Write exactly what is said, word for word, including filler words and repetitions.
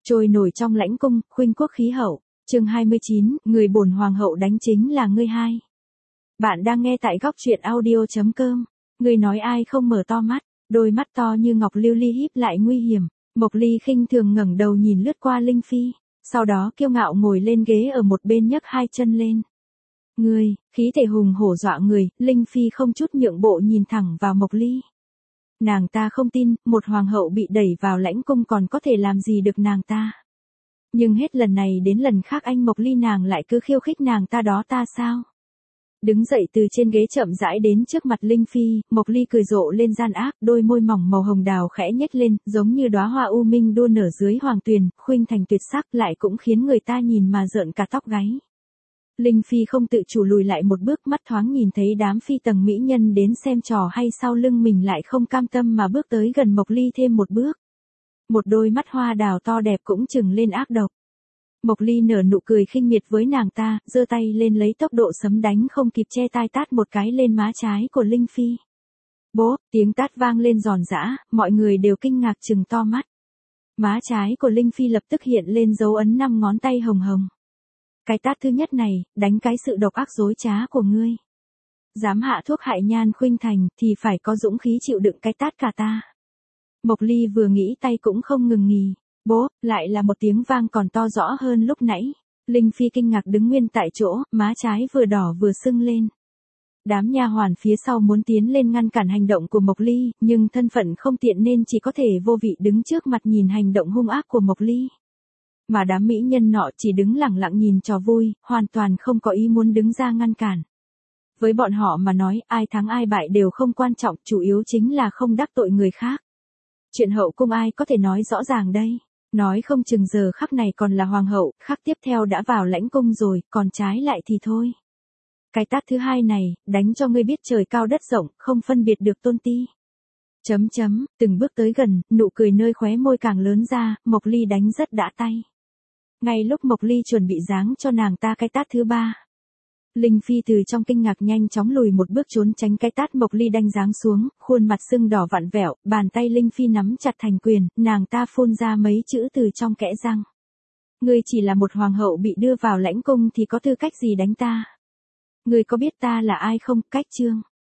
Trôi nổi trong lãnh cung, khuynh quốc khí hậu. Chương hai mươi chín, người bổn hoàng hậu đánh chính là ngươi hai. Bạn đang nghe tại góc truyện audio chấm com. Ngươi nói ai không mở to mắt, đôi mắt to như ngọc lưu ly híp lại nguy hiểm. Mộc Ly khinh thường ngẩng đầu nhìn lướt qua Linh Phi, sau đó kiêu ngạo ngồi lên ghế ở một bên nhấc hai chân lên. Ngươi, khí thể hùng hổ dọa người, Linh Phi không chút nhượng bộ nhìn thẳng vào Mộc Ly. Nàng ta không tin, một hoàng hậu bị đẩy vào lãnh cung còn có thể làm gì được nàng ta. Nhưng hết lần này đến lần khác anh Mộc Ly nàng lại cứ khiêu khích nàng ta đó ta sao? Đứng dậy từ trên ghế chậm rãi đến trước mặt Linh Phi, Mộc Ly cười rộ lên gian ác, đôi môi mỏng màu hồng đào khẽ nhếch lên, giống như đóa hoa u minh đua nở dưới hoàng tuyền, khuynh thành tuyệt sắc lại cũng khiến người ta nhìn mà rợn cả tóc gáy. Linh Phi không tự chủ lùi lại một bước, mắt thoáng nhìn thấy đám phi tầng mỹ nhân đến xem trò hay sau lưng mình lại không cam tâm mà bước tới gần Mộc Ly thêm một bước. Một đôi mắt hoa đào to đẹp cũng trừng lên ác độc. Mộc Ly nở nụ cười khinh miệt với nàng ta, giơ tay lên lấy tốc độ sấm đánh không kịp che tai tát một cái lên má trái của Linh Phi. Bố, tiếng tát vang lên giòn giã, mọi người đều kinh ngạc trừng to mắt. Má trái của Linh Phi lập tức hiện lên dấu ấn năm ngón tay hồng hồng. Cái tát thứ nhất này, đánh cái sự độc ác dối trá của ngươi. Dám hạ thuốc hại Nhan Khuynh Thành, thì phải có dũng khí chịu đựng cái tát cả ta. Mộc Ly vừa nghĩ tay cũng không ngừng nghỉ. Bố, lại là một tiếng vang còn to rõ hơn lúc nãy. Linh Phi kinh ngạc đứng nguyên tại chỗ, má trái vừa đỏ vừa sưng lên. Đám nha hoàn phía sau muốn tiến lên ngăn cản hành động của Mộc Ly, nhưng thân phận không tiện nên chỉ có thể vô vị đứng trước mặt nhìn hành động hung ác của Mộc Ly. Mà đám mỹ nhân nọ chỉ đứng lặng lặng nhìn trò vui, hoàn toàn không có ý muốn đứng ra ngăn cản. Với bọn họ mà nói, ai thắng ai bại đều không quan trọng, chủ yếu chính là không đắc tội người khác. Chuyện hậu cung ai có thể nói rõ ràng đây? Nói không chừng giờ khắc này còn là hoàng hậu, khắc tiếp theo đã vào lãnh cung rồi, còn trái lại thì thôi. Cái tát thứ hai này, đánh cho ngươi biết trời cao đất rộng, không phân biệt được tôn ti. Chấm chấm, từng bước tới gần, nụ cười nơi khóe môi càng lớn ra, Mộc Ly đánh rất đã tay. Ngay lúc Mộc Ly chuẩn bị giáng cho nàng ta cái tát thứ ba. Linh Phi từ trong kinh ngạc nhanh chóng lùi một bước trốn tránh cái tát Mộc Ly đánh giáng xuống, khuôn mặt sưng đỏ vặn vẹo, bàn tay Linh Phi nắm chặt thành quyền, nàng ta phun ra mấy chữ từ trong kẽ răng. Ngươi chỉ là một hoàng hậu bị đưa vào lãnh cung thì có tư cách gì đánh ta? Ngươi có biết ta là ai không? Cách Trương.